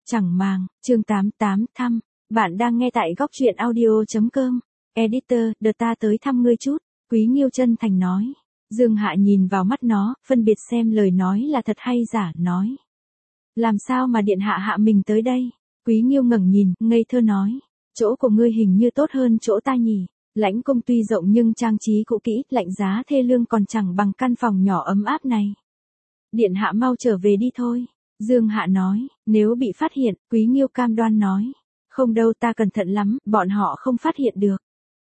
chẳng màng, chương 88 thăm. Bạn đang nghe tại góc truyện audio.com. Editor, đợt ta tới thăm ngươi chút. Quý Nghiêu chân thành nói. Dương Hạ nhìn vào mắt nó, phân biệt xem lời nói là thật hay giả, nói. Làm sao mà điện hạ hạ mình tới đây? Quý Nghiêu ngẩng nhìn, ngây thơ nói. Chỗ của ngươi hình như tốt hơn chỗ ta nhỉ. Lãnh cung tuy rộng nhưng trang trí cũ kỹ, lạnh giá thê lương còn chẳng bằng căn phòng nhỏ ấm áp này. Điện hạ mau trở về đi thôi. Dương Hạ nói, nếu bị phát hiện, Quý Nghiêu cam đoan nói. Không đâu, ta cẩn thận lắm, bọn họ không phát hiện được.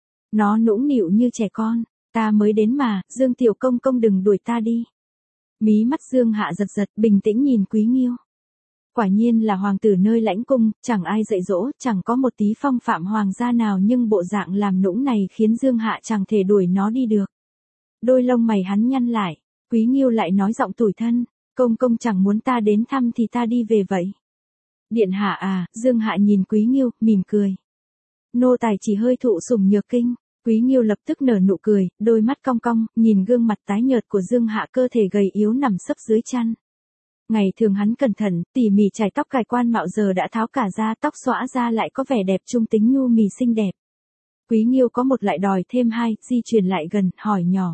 Nó nũng nịu như trẻ con, ta mới đến mà, Dương tiểu công công đừng đuổi ta đi. Mí mắt Dương Hạ giật giật, bình tĩnh nhìn Quý Nghiêu. Quả nhiên là hoàng tử nơi lãnh cung, chẳng ai dạy dỗ, chẳng có một tí phong phạm hoàng gia nào, nhưng bộ dạng làm nũng này khiến Dương Hạ chẳng thể đuổi nó đi được. Đôi lông mày hắn nhăn lại, Quý Nghiêu lại nói giọng tủi thân, công công chẳng muốn ta đến thăm thì ta đi về vậy. Điện hạ à, Dương Hạ nhìn Quý Nghiêu, mỉm cười. Nô tài chỉ hơi thụ sủng nhược kinh. Quý Nghiêu lập tức nở nụ cười, đôi mắt cong cong, nhìn gương mặt tái nhợt của Dương Hạ, cơ thể gầy yếu nằm sấp dưới chăn. Ngày thường hắn cẩn thận, tỉ mỉ chải tóc cài quan mạo, giờ đã tháo cả ra, tóc xõa ra lại có vẻ đẹp trung tính nhu mì xinh đẹp. Quý Nghiêu có một lại đòi thêm hai, di chuyển lại gần, hỏi nhỏ.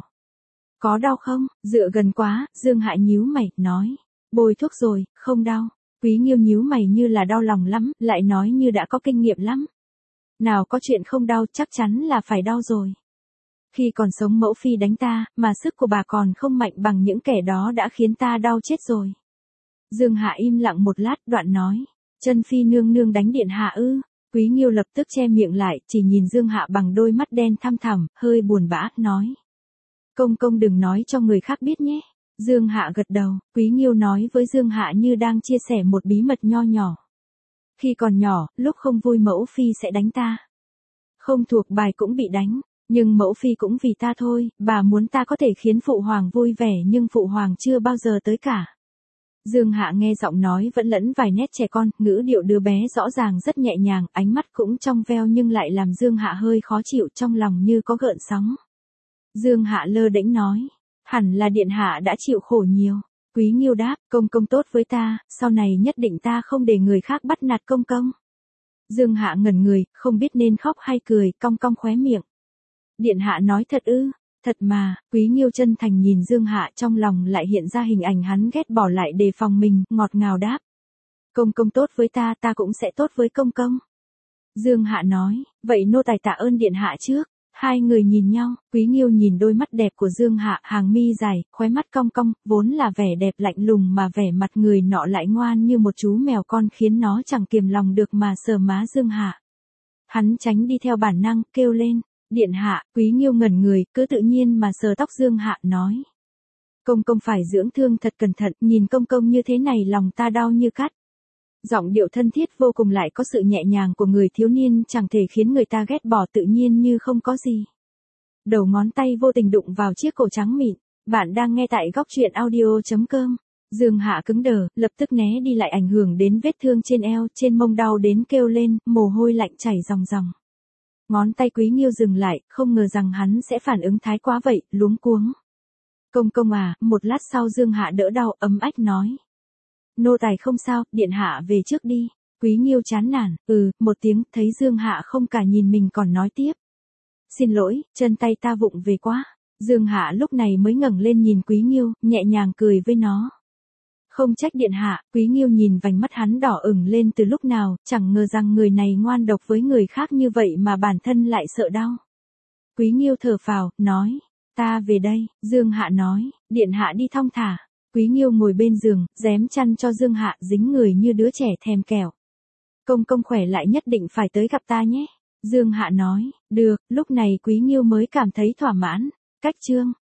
Có đau không? Dựa gần quá, Dương Hạ nhíu mày, nói. Bôi thuốc rồi, không đau. Quý Nghiêu nhíu mày như là đau lòng lắm, lại nói như đã có kinh nghiệm lắm. Nào có chuyện không đau, chắc chắn là phải đau rồi. Khi còn sống mẫu phi đánh ta, mà sức của bà còn không mạnh bằng những kẻ đó đã khiến ta đau chết rồi. Dương Hạ im lặng một lát, đoạn nói. Chân phi nương nương đánh điện hạ ư? Quý Nghiêu lập tức che miệng lại, chỉ nhìn Dương Hạ bằng đôi mắt đen thăm thẳm, hơi buồn bã, nói. Công công đừng nói cho người khác biết nhé. Dương Hạ gật đầu, Quý Nghiêu nói với Dương Hạ như đang chia sẻ một bí mật nho nhỏ. Khi còn nhỏ, lúc không vui mẫu phi sẽ đánh ta. Không thuộc bài cũng bị đánh, nhưng mẫu phi cũng vì ta thôi, bà muốn ta có thể khiến phụ hoàng vui vẻ nhưng phụ hoàng chưa bao giờ tới cả. Dương Hạ nghe giọng nói vẫn lẫn vài nét trẻ con, ngữ điệu đứa bé rõ ràng rất nhẹ nhàng, ánh mắt cũng trong veo nhưng lại làm Dương Hạ hơi khó chịu, trong lòng như có gợn sóng. Dương Hạ lơ đễnh nói, hẳn là điện hạ đã chịu khổ nhiều. Quý Nghiêu đáp, công công tốt với ta, sau này nhất định ta không để người khác bắt nạt công công. Dương Hạ ngẩn người, không biết nên khóc hay cười, cong cong khóe miệng. Điện hạ nói thật ư? Thật mà. Quý Nghiêu chân thành nhìn Dương Hạ, trong lòng lại hiện ra hình ảnh hắn ghét bỏ lại đề phòng mình, ngọt ngào đáp. Công công tốt với ta, ta cũng sẽ tốt với công công. Dương Hạ nói, vậy nô tài tạ ơn điện hạ trước. Hai người nhìn nhau, Quý Nghiêu nhìn đôi mắt đẹp của Dương Hạ, hàng mi dài, khóe mắt cong cong, vốn là vẻ đẹp lạnh lùng mà vẻ mặt người nọ lại ngoan như một chú mèo con, khiến nó chẳng kiềm lòng được mà sờ má Dương Hạ. Hắn tránh đi theo bản năng, kêu lên, điện hạ. Quý Nghiêu ngẩn người, cứ tự nhiên mà sờ tóc Dương Hạ, nói. Công công phải dưỡng thương thật cẩn thận, nhìn công công như thế này lòng ta đau như cắt. Giọng điệu thân thiết vô cùng lại có sự nhẹ nhàng của người thiếu niên, chẳng thể khiến người ta ghét bỏ, tự nhiên như không có gì. Đầu ngón tay vô tình đụng vào chiếc cổ trắng mịn. Bạn đang nghe tại góc truyện audio.com. Dương Hạ cứng đờ, lập tức né đi, lại ảnh hưởng đến vết thương trên eo, trên mông đau đến kêu lên, mồ hôi lạnh chảy ròng ròng. Ngón tay Quý Nghiêu dừng lại, không ngờ rằng hắn sẽ phản ứng thái quá vậy, luống cuống. Công công à, một lát sau Dương Hạ đỡ đau, ấm ách nói. Nô tài không sao, điện hạ về trước đi. Quý Nghiêu chán nản, một tiếng, thấy Dương Hạ không cả nhìn mình còn nói tiếp. Xin lỗi, chân tay ta vụng về quá. Dương Hạ lúc này mới ngẩng lên nhìn Quý Nghiêu, nhẹ nhàng cười với nó. Không trách điện hạ. Quý Nghiêu nhìn vành mắt hắn đỏ ửng lên từ lúc nào, chẳng ngờ rằng người này ngoan độc với người khác như vậy mà bản thân lại sợ đau. Quý Nghiêu thở phào, nói, ta về đây. Dương Hạ nói, điện hạ đi thong thả. Quý Nghiêu ngồi bên giường, rém chăn cho Dương Hạ, dính người như đứa trẻ thèm kẹo. Công công khỏe lại nhất định phải tới gặp ta nhé. Dương Hạ nói, được. Lúc này Quý Nghiêu mới cảm thấy thỏa mãn. Cách chương